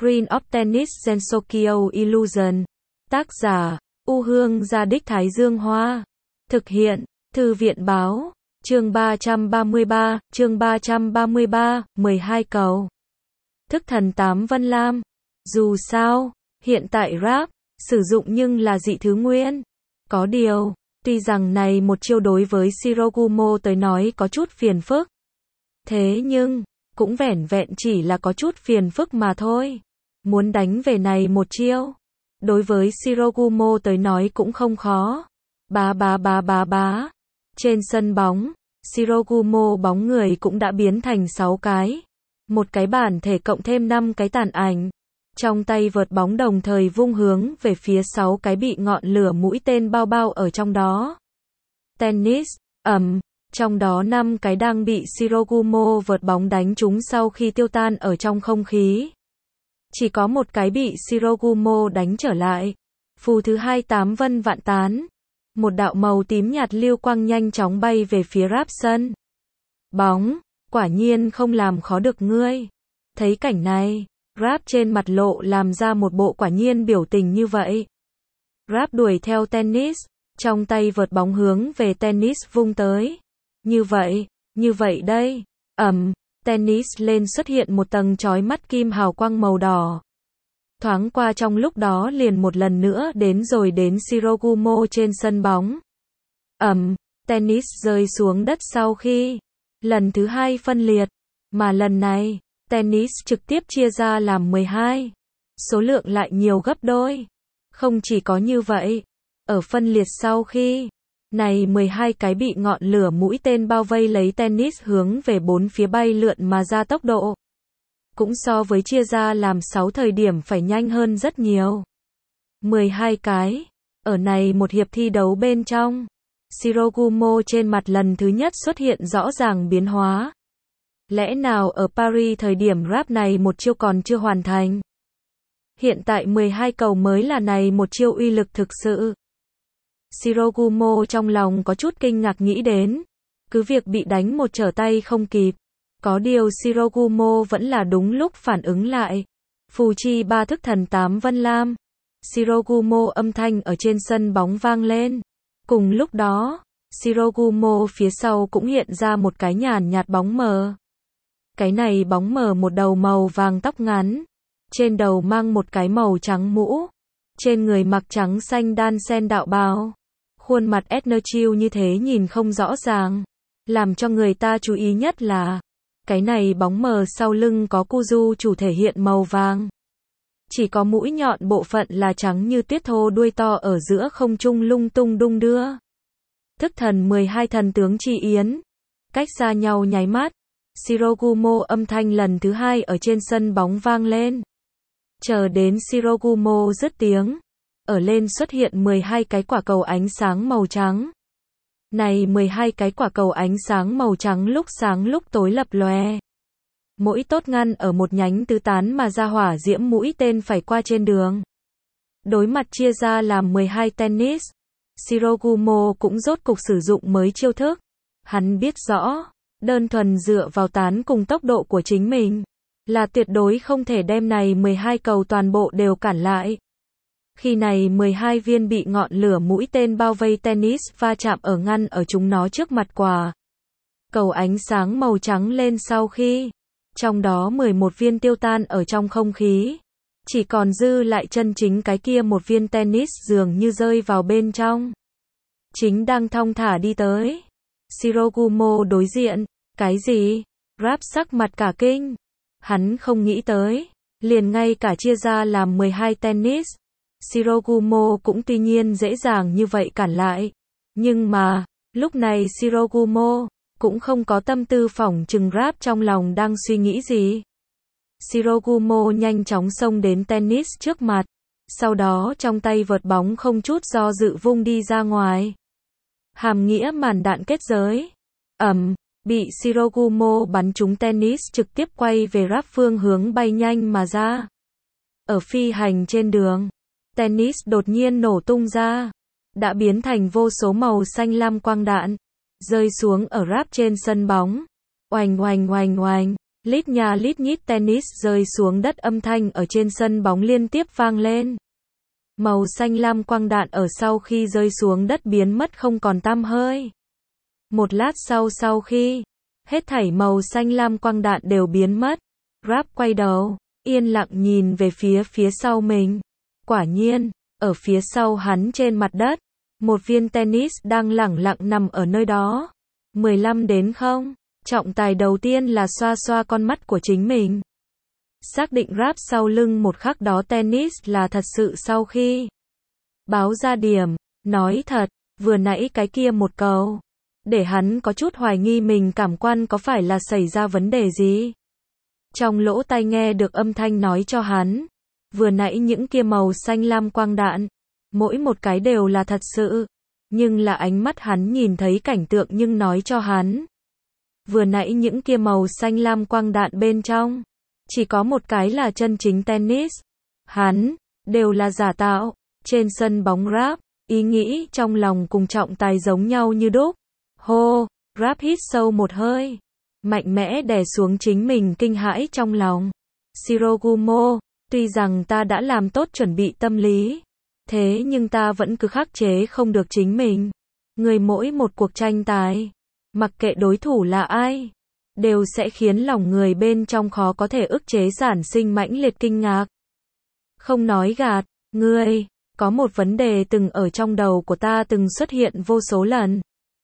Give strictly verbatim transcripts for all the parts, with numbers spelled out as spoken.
Green of Tennis Gensokyo Illusion. Tác giả, U Hương Gia Đích Thái Dương Hoa. Thực hiện, Thư viện Báo. Chương ba trăm ba mươi ba, chương ba trăm ba mươi ba, mười hai cầu. Thức thần tám Vân Lam. Dù sao, hiện tại rap, sử dụng nhưng là dị thứ nguyên. Có điều, tuy rằng này một chiêu đối với Shirogumo tới nói có chút phiền phức. Thế nhưng, cũng vẻn vẹn chỉ là có chút phiền phức mà thôi. Muốn đánh về này một chiêu, đối với Shirogumo tới nói cũng không khó. Bá bá bá bá bá. Trên sân bóng, Shirogumo bóng người cũng đã biến thành sáu cái. Một cái bản thể cộng thêm năm cái tàn ảnh. Trong tay vợt bóng đồng thời vung hướng về phía sáu cái bị ngọn lửa mũi tên bao bao ở trong đó. Tennis, ầm, trong đó năm cái đang bị Shirogumo vợt bóng đánh trúng sau khi tiêu tan ở trong không khí. Chỉ có một cái bị Shirogumo đánh trở lại. Phù thứ hai tám vân vạn tán. Một đạo màu tím nhạt lưu quang nhanh chóng bay về phía rap sân. Bóng, quả nhiên không làm khó được ngươi. Thấy cảnh này, rap trên mặt lộ làm ra một bộ quả nhiên biểu tình như vậy. Rap đuổi theo tennis, trong tay vợt bóng hướng về tennis vung tới. Như vậy, như vậy đây, ầm, tennis lên xuất hiện một tầng chói mắt kim hào quang màu đỏ. Thoáng qua trong lúc đó liền một lần nữa đến rồi đến Shirogumo trên sân bóng. Ầm, tennis rơi xuống đất sau khi lần thứ hai phân liệt, mà lần này, tennis trực tiếp chia ra làm mười hai. Số lượng lại nhiều gấp đôi. Không chỉ có như vậy, ở phân liệt sau khi này mười hai cái bị ngọn lửa mũi tên bao vây lấy tennis hướng về bốn phía bay lượn mà ra tốc độ. Cũng so với chia ra làm sáu thời điểm phải nhanh hơn rất nhiều. mười hai cái. Ở này một hiệp thi đấu bên trong, Shirogumo trên mặt lần thứ nhất xuất hiện rõ ràng biến hóa. Lẽ nào ở Paris thời điểm rap này một chiêu còn chưa hoàn thành? Hiện tại mười hai cầu mới là này một chiêu uy lực thực sự. Shirogumo trong lòng có chút kinh ngạc nghĩ đến. Cứ việc bị đánh một trở tay không kịp. Có điều Shirogumo vẫn là đúng lúc phản ứng lại. Phù chi ba thức thần tám Vân Lam. Shirogumo âm thanh ở trên sân bóng vang lên. Cùng lúc đó, Shirogumo phía sau cũng hiện ra một cái nhàn nhạt bóng mờ. Cái này bóng mờ một đầu màu vàng tóc ngắn. Trên đầu mang một cái màu trắng mũ. Trên người mặc trắng xanh đan sen đạo bào. Khuôn mặt Etnerchill như thế nhìn không rõ ràng. Làm cho người ta chú ý nhất là cái này bóng mờ sau lưng có Kuzu chủ thể hiện màu vàng. Chỉ có mũi nhọn bộ phận là trắng như tuyết thô đuôi to ở giữa không trung lung tung đung đưa. Thức thần mười hai thần tướng chi yến. Cách xa nhau nháy mắt. Shirogumo âm thanh lần thứ hai ở trên sân bóng vang lên. Chờ đến Shirogumo dứt tiếng. Ở lên xuất hiện mười hai cái quả cầu ánh sáng màu trắng. Này mười hai cái quả cầu ánh sáng màu trắng lúc sáng lúc tối lập lòe. Mỗi tốt ngăn ở một nhánh tứ tán mà ra hỏa diễm mũi tên phải qua trên đường. Đối mặt chia ra làm mười hai tennis. Shirogumo cũng rốt cục sử dụng mới chiêu thức. Hắn biết rõ, đơn thuần dựa vào tán cùng tốc độ của chính mình, là tuyệt đối không thể đem này mười hai cầu toàn bộ đều cản lại. Khi này mười hai viên bị ngọn lửa mũi tên bao vây tennis va chạm ở ngăn ở chúng nó trước mặt quả. Cầu ánh sáng màu trắng lên sau khi, trong đó mười một viên tiêu tan ở trong không khí. Chỉ còn dư lại chân chính cái kia một viên tennis dường như rơi vào bên trong. Chính đang thong thả đi tới. Shirogumo đối diện, cái gì? Rap sắc mặt cả kinh. Hắn không nghĩ tới, liền ngay cả chia ra làm mười hai tennis. Shirogumo cũng tuy nhiên dễ dàng như vậy cản lại. Nhưng mà, lúc này Shirogumo cũng không có tâm tư phỏng chừng rap trong lòng đang suy nghĩ gì. Shirogumo nhanh chóng xông đến tennis trước mặt. Sau đó trong tay vợt bóng không chút do dự vung đi ra ngoài. Hàm nghĩa màn đạn kết giới. Ầm, bị Shirogumo bắn trúng tennis trực tiếp quay về rap phương hướng bay nhanh mà ra. Ở phi hành trên đường, tennis đột nhiên nổ tung ra. Đã biến thành vô số màu xanh lam quang đạn. Rơi xuống ở rap trên sân bóng. Oành oành oành oành. Lít nha lít nhít tennis rơi xuống đất, âm thanh ở trên sân bóng liên tiếp vang lên. Màu xanh lam quang đạn ở sau khi rơi xuống đất biến mất không còn tăm hơi. Một lát sau sau khi hết thảy màu xanh lam quang đạn đều biến mất, Rap quay đầu, yên lặng nhìn về phía phía sau mình. Quả nhiên, ở phía sau hắn trên mặt đất, một viên tennis đang lẳng lặng nằm ở nơi đó. mười lăm đến không. Trọng tài đầu tiên là xoa xoa con mắt của chính mình. Xác định Rap sau lưng một khắc đó tennis là thật sự sau khi báo ra điểm. Nói thật, vừa nãy cái kia một cầu, để hắn có chút hoài nghi mình cảm quan có phải là xảy ra vấn đề gì. Trong lỗ tai nghe được âm thanh nói cho hắn, vừa nãy những kia màu xanh lam quang đạn, mỗi một cái đều là thật sự, nhưng là ánh mắt hắn nhìn thấy cảnh tượng nhưng nói cho hắn. Vừa nãy những kia màu xanh lam quang đạn bên trong, chỉ có một cái là chân chính tennis. Hắn, đều là giả tạo. Trên sân bóng Rap, ý nghĩ trong lòng cùng trọng tài giống nhau như đúc. Hô, Rap hít sâu một hơi, mạnh mẽ đè xuống chính mình kinh hãi trong lòng. Shirogumo, tuy rằng ta đã làm tốt chuẩn bị tâm lý, thế nhưng ta vẫn cứ khắc chế không được chính mình. Người mỗi một cuộc tranh tài, mặc kệ đối thủ là ai, đều sẽ khiến lòng người bên trong khó có thể ức chế sản sinh mãnh liệt kinh ngạc. Không nói gạt, ngươi, có một vấn đề từng ở trong đầu của ta từng xuất hiện vô số lần.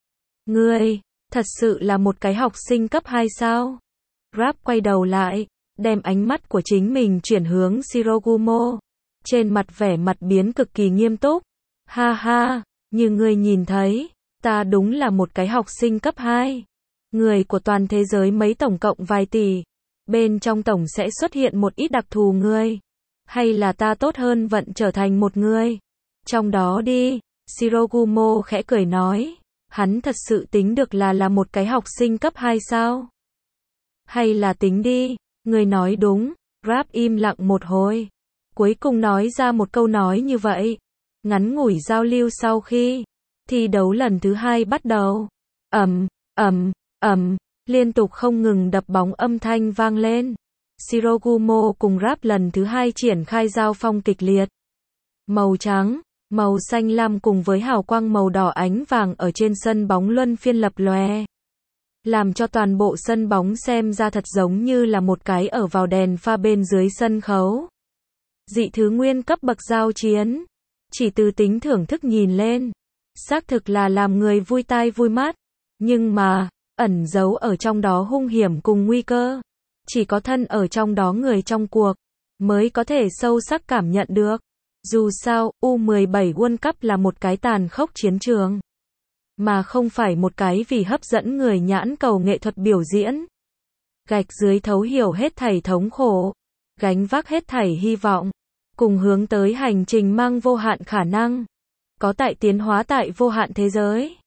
Ngươi, thật sự là một cái học sinh cấp hai sao? Rap quay đầu lại, đem ánh mắt của chính mình chuyển hướng Shirogumo. Trên mặt vẻ mặt biến cực kỳ nghiêm túc. Ha ha, như ngươi nhìn thấy, ta đúng là một cái học sinh cấp hai. Người của toàn thế giới mấy tổng cộng vài tỷ. Bên trong tổng sẽ xuất hiện một ít đặc thù người. Hay là ta tốt hơn vận trở thành một người trong đó đi. Shirogumo khẽ cười nói. Hắn thật sự tính được là là một cái học sinh cấp hai sao? Hay là tính đi, người nói đúng. Rap im lặng một hồi, cuối cùng nói ra một câu nói như vậy. Ngắn ngủi giao lưu sau khi thi đấu lần thứ hai bắt đầu. Ầm, ầm, ầm, liên tục không ngừng đập bóng âm thanh vang lên. Shirogumo cùng Rap lần thứ hai triển khai giao phong kịch liệt. Màu trắng, màu xanh lam cùng với hào quang màu đỏ ánh vàng ở trên sân bóng luân phiên lập lòe, làm cho toàn bộ sân bóng xem ra thật giống như là một cái ở vào đèn pha bên dưới sân khấu. Dị thứ nguyên cấp bậc giao chiến, chỉ từ tính thưởng thức nhìn lên, xác thực là làm người vui tai vui mắt, nhưng mà, ẩn giấu ở trong đó hung hiểm cùng nguy cơ, chỉ có thân ở trong đó người trong cuộc, mới có thể sâu sắc cảm nhận được. Dù sao, U mười bảy World Cup là một cái tàn khốc chiến trường, mà không phải một cái vì hấp dẫn người nhãn cầu nghệ thuật biểu diễn. Gạch dưới thấu hiểu hết thảy thống khổ, gánh vác hết thảy hy vọng, cùng hướng tới hành trình mang vô hạn khả năng, có tại tiến hóa tại vô hạn thế giới.